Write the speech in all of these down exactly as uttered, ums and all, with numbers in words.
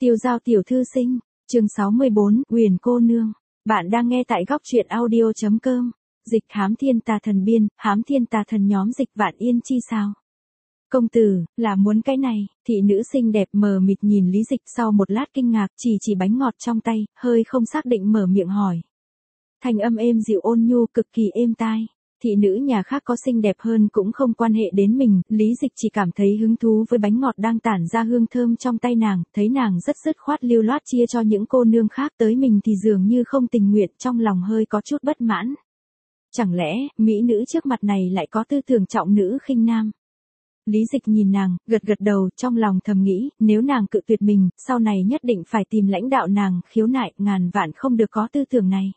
Tiêu Giao tiểu thư sinh, chương sáu mươi bốn, Uyển cô nương. Bạn đang nghe tại góc truyện audio chấm com. Dịch hám thiên tà thần biên, hám thiên tà thần nhóm dịch Vạn Yên chi sao? Công tử, là muốn cái này, thị nữ xinh đẹp mờ mịt nhìn Lý Dịch sau một lát kinh ngạc chỉ chỉ bánh ngọt trong tay, hơi không xác định mở miệng hỏi. Thanh âm êm dịu ôn nhu cực kỳ êm tai. Thị nữ nhà khác có xinh đẹp hơn cũng không quan hệ đến mình, Lý Dịch chỉ cảm thấy hứng thú với bánh ngọt đang tản ra hương thơm trong tay nàng, thấy nàng rất dứt khoát lưu loát chia cho những cô nương khác, tới mình thì dường như không tình nguyện, trong lòng hơi có chút bất mãn. Chẳng lẽ, mỹ nữ trước mặt này lại có tư tưởng trọng nữ khinh nam? Lý Dịch nhìn nàng, gật gật đầu, trong lòng thầm nghĩ, nếu nàng cự tuyệt mình, sau này nhất định phải tìm lãnh đạo nàng, khiếu nại, ngàn vạn không được có tư tưởng này.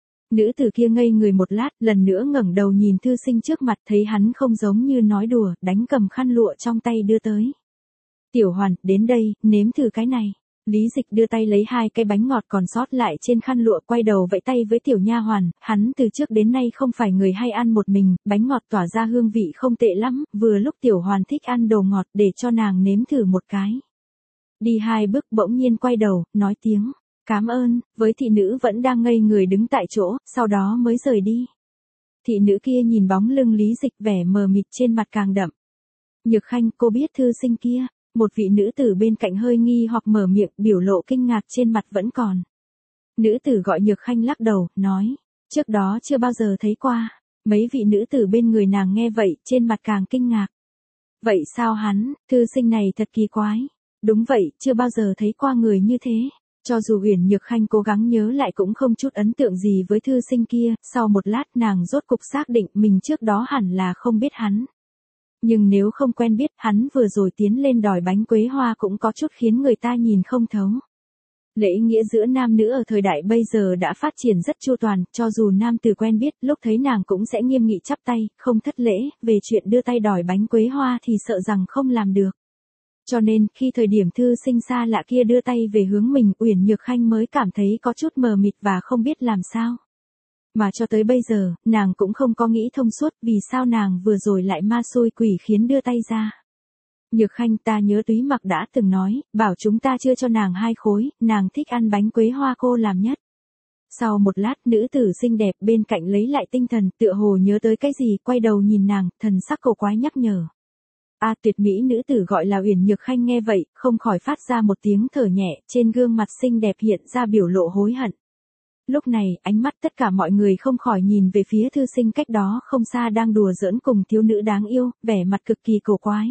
Nữ tử kia ngây người một lát, lần nữa ngẩng đầu nhìn thư sinh trước mặt, thấy hắn không giống như nói đùa, đánh cầm khăn lụa trong tay đưa tới. Tiểu Hoàn, đến đây, nếm thử cái này. Lý Dịch đưa tay lấy hai cái bánh ngọt còn sót lại trên khăn lụa, quay đầu vẫy tay với tiểu nha hoàn, hắn từ trước đến nay không phải người hay ăn một mình, bánh ngọt tỏa ra hương vị không tệ lắm, vừa lúc tiểu Hoàn thích ăn đồ ngọt, để cho nàng nếm thử một cái. Đi hai bước bỗng nhiên quay đầu, nói tiếng cám ơn, với thị nữ vẫn đang ngây người đứng tại chỗ, sau đó mới rời đi. Thị nữ kia nhìn bóng lưng Lý Dịch, vẻ mờ mịt trên mặt càng đậm. Nhược Khanh, cô biết thư sinh kia? Một vị nữ tử bên cạnh hơi nghi hoặc mở miệng, biểu lộ kinh ngạc trên mặt vẫn còn. Nữ tử gọi Nhược Khanh lắc đầu, nói, trước đó chưa bao giờ thấy qua. Mấy vị nữ tử bên người nàng nghe vậy, trên mặt càng kinh ngạc. Vậy sao hắn, thư sinh này thật kỳ quái. Đúng vậy, chưa bao giờ thấy qua người như thế. Cho dù Uyển Nhược Khanh cố gắng nhớ lại cũng không chút ấn tượng gì với thư sinh kia, sau một lát nàng rốt cục xác định mình trước đó hẳn là không biết hắn. Nhưng nếu không quen biết, hắn vừa rồi tiến lên đòi bánh quế hoa cũng có chút khiến người ta nhìn không thấu. Lễ nghĩa giữa nam nữ ở thời đại bây giờ đã phát triển rất chu toàn, cho dù nam tử quen biết, lúc thấy nàng cũng sẽ nghiêm nghị chắp tay, không thất lễ, về chuyện đưa tay đòi bánh quế hoa thì sợ rằng không làm được. Cho nên, khi thời điểm thư sinh xa lạ kia đưa tay về hướng mình, Uyển Nhược Khanh mới cảm thấy có chút mờ mịt và không biết làm sao. Mà cho tới bây giờ, nàng cũng không có nghĩ thông suốt vì sao nàng vừa rồi lại ma xui quỷ khiến đưa tay ra. Nhược Khanh, ta nhớ Túy Mặc đã từng nói, bảo chúng ta chưa cho nàng hai khối, nàng thích ăn bánh quế hoa cô làm nhất. Sau một lát, nữ tử xinh đẹp bên cạnh lấy lại tinh thần, tựa hồ nhớ tới cái gì, quay đầu nhìn nàng, thần sắc cổ quái nhắc nhở. A à, tuyệt mỹ nữ tử gọi là Uyển Nhược Khanh nghe vậy, không khỏi phát ra một tiếng thở nhẹ, trên gương mặt xinh đẹp hiện ra biểu lộ hối hận. Lúc này, ánh mắt tất cả mọi người không khỏi nhìn về phía thư sinh cách đó không xa đang đùa giỡn cùng thiếu nữ đáng yêu, vẻ mặt cực kỳ cổ quái.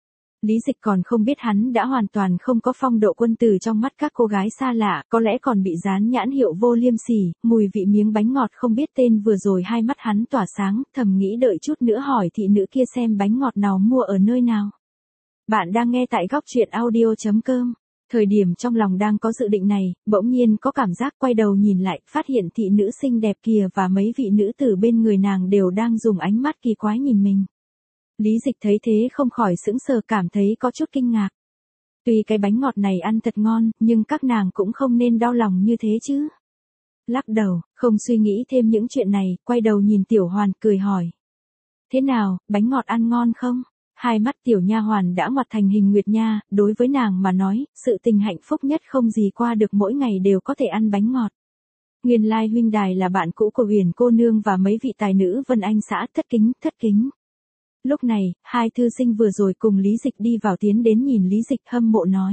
Lý Dịch còn không biết hắn đã hoàn toàn không có phong độ quân tử trong mắt các cô gái xa lạ, có lẽ còn bị dán nhãn hiệu vô liêm sỉ, mùi vị miếng bánh ngọt không biết tên vừa rồi hai mắt hắn tỏa sáng, thầm nghĩ đợi chút nữa hỏi thị nữ kia xem bánh ngọt nào mua ở nơi nào. Bạn đang nghe tại góc truyện audio chấm com. Thời điểm trong lòng đang có dự định này, bỗng nhiên có cảm giác quay đầu nhìn lại, phát hiện thị nữ xinh đẹp kia và mấy vị nữ tử bên người nàng đều đang dùng ánh mắt kỳ quái nhìn mình. Lý Dịch thấy thế không khỏi sững sờ, cảm thấy có chút kinh ngạc. Tuy cái bánh ngọt này ăn thật ngon, nhưng các nàng cũng không nên đau lòng như thế chứ. Lắc đầu, không suy nghĩ thêm những chuyện này, quay đầu nhìn Tiểu Hoàn cười hỏi. Thế nào, bánh ngọt ăn ngon không? Hai mắt tiểu nha hoàn đã ngoặt thành hình nguyệt nha, đối với nàng mà nói, sự tình hạnh phúc nhất không gì qua được mỗi ngày đều có thể ăn bánh ngọt. Nguyên lai huynh đài là bạn cũ của Uyển cô nương và mấy vị tài nữ Vân Anh xã, thất kính, thất kính. Lúc này, hai thư sinh vừa rồi cùng Lý Dịch đi vào tiến đến nhìn Lý Dịch hâm mộ nói.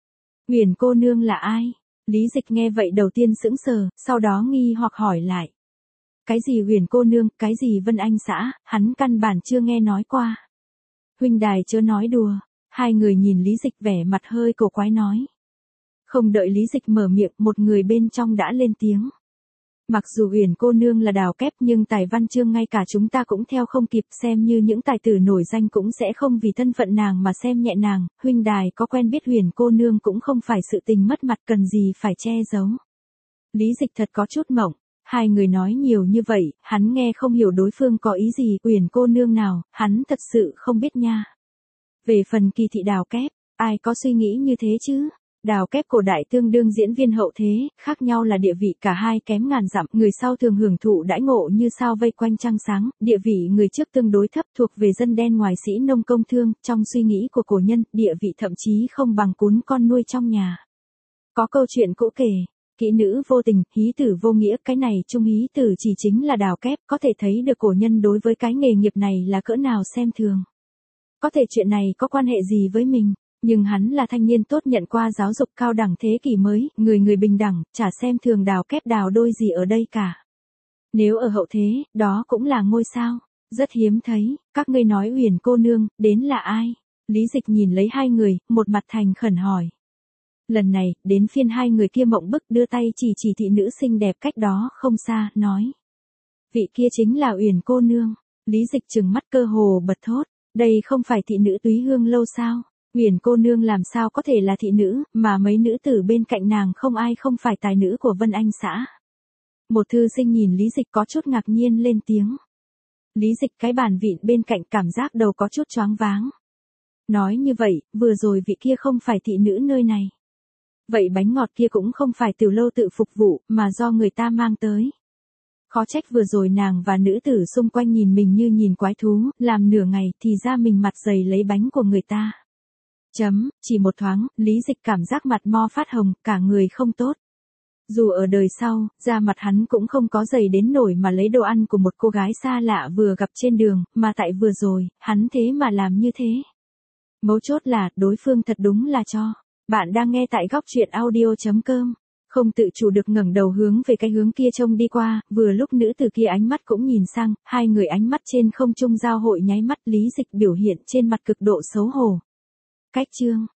Uyển cô nương là ai? Lý Dịch nghe vậy đầu tiên sững sờ, sau đó nghi hoặc hỏi lại. Cái gì Uyển cô nương, cái gì Vân Anh xã, hắn căn bản chưa nghe nói qua. Huynh đài chớ nói đùa, hai người nhìn Lý Dịch vẻ mặt hơi cổ quái nói. Không đợi Lý Dịch mở miệng, một người bên trong đã lên tiếng. Mặc dù Uyển cô nương là đào kép nhưng tài văn chương ngay cả chúng ta cũng theo không kịp, xem như những tài tử nổi danh cũng sẽ không vì thân phận nàng mà xem nhẹ nàng, huynh đài có quen biết Uyển cô nương cũng không phải sự tình mất mặt cần gì phải che giấu. Lý Dịch thật có chút mộng. Hai người nói nhiều như vậy, hắn nghe không hiểu đối phương có ý gì, Uyển cô nương nào, hắn thật sự không biết nha. Về phần kỳ thị đào kép, ai có suy nghĩ như thế chứ? Đào kép cổ đại tương đương diễn viên hậu thế, khác nhau là địa vị cả hai kém ngàn dặm, người sau thường hưởng thụ đãi ngộ như sao vây quanh trăng sáng, địa vị người trước tương đối thấp thuộc về dân đen ngoài sĩ nông công thương, trong suy nghĩ của cổ nhân, địa vị thậm chí không bằng cún con nuôi trong nhà. Có câu chuyện cũ kể, kỹ nữ vô tình, hí tử vô nghĩa, cái này trung hí tử chỉ chính là đào kép, có thể thấy được cổ nhân đối với cái nghề nghiệp này là cỡ nào xem thường. Có thể chuyện này có quan hệ gì với mình, nhưng hắn là thanh niên tốt nhận qua giáo dục cao đẳng thế kỷ mới, người người bình đẳng, chả xem thường đào kép đào đôi gì ở đây cả. Nếu ở hậu thế, đó cũng là ngôi sao, rất hiếm thấy, các ngươi nói Uyển cô nương, đến là ai? Lý Dịch nhìn lấy hai người, một mặt thành khẩn hỏi. Lần này, đến phiên hai người kia mộng bức đưa tay chỉ chỉ thị nữ xinh đẹp cách đó không xa, nói. Vị kia chính là Uyển cô nương. Lý Dịch trừng mắt cơ hồ bật thốt, đây không phải thị nữ Túy Hương lâu sao? Uyển cô nương làm sao có thể là thị nữ, mà mấy nữ tử bên cạnh nàng không ai không phải tài nữ của Vân Anh xã. Một thư sinh nhìn Lý Dịch có chút ngạc nhiên lên tiếng. Lý Dịch cái bàn vịn bên cạnh cảm giác đầu có chút choáng váng. Nói như vậy, vừa rồi vị kia không phải thị nữ nơi này. Vậy bánh ngọt kia cũng không phải từ lâu tự phục vụ, mà do người ta mang tới. Khó trách vừa rồi nàng và nữ tử xung quanh nhìn mình như nhìn quái thú, làm nửa ngày thì ra mình mặt dày lấy bánh của người ta. Chấm, chỉ một thoáng, Lý Dịch cảm giác mặt mo phát hồng, cả người không tốt. Dù ở đời sau, da mặt hắn cũng không có dày đến nổi mà lấy đồ ăn của một cô gái xa lạ vừa gặp trên đường, mà tại vừa rồi, hắn thế mà làm như thế. Mấu chốt là, đối phương thật đúng là cho. Bạn đang nghe tại góc truyện audio chấm com. Không tự chủ được ngẩng đầu hướng về cái hướng kia trông đi qua, vừa lúc nữ từ kia ánh mắt cũng nhìn sang, hai người ánh mắt trên không trung giao hội nháy mắt, Lý Dịch biểu hiện trên mặt cực độ xấu hổ. Cách chương,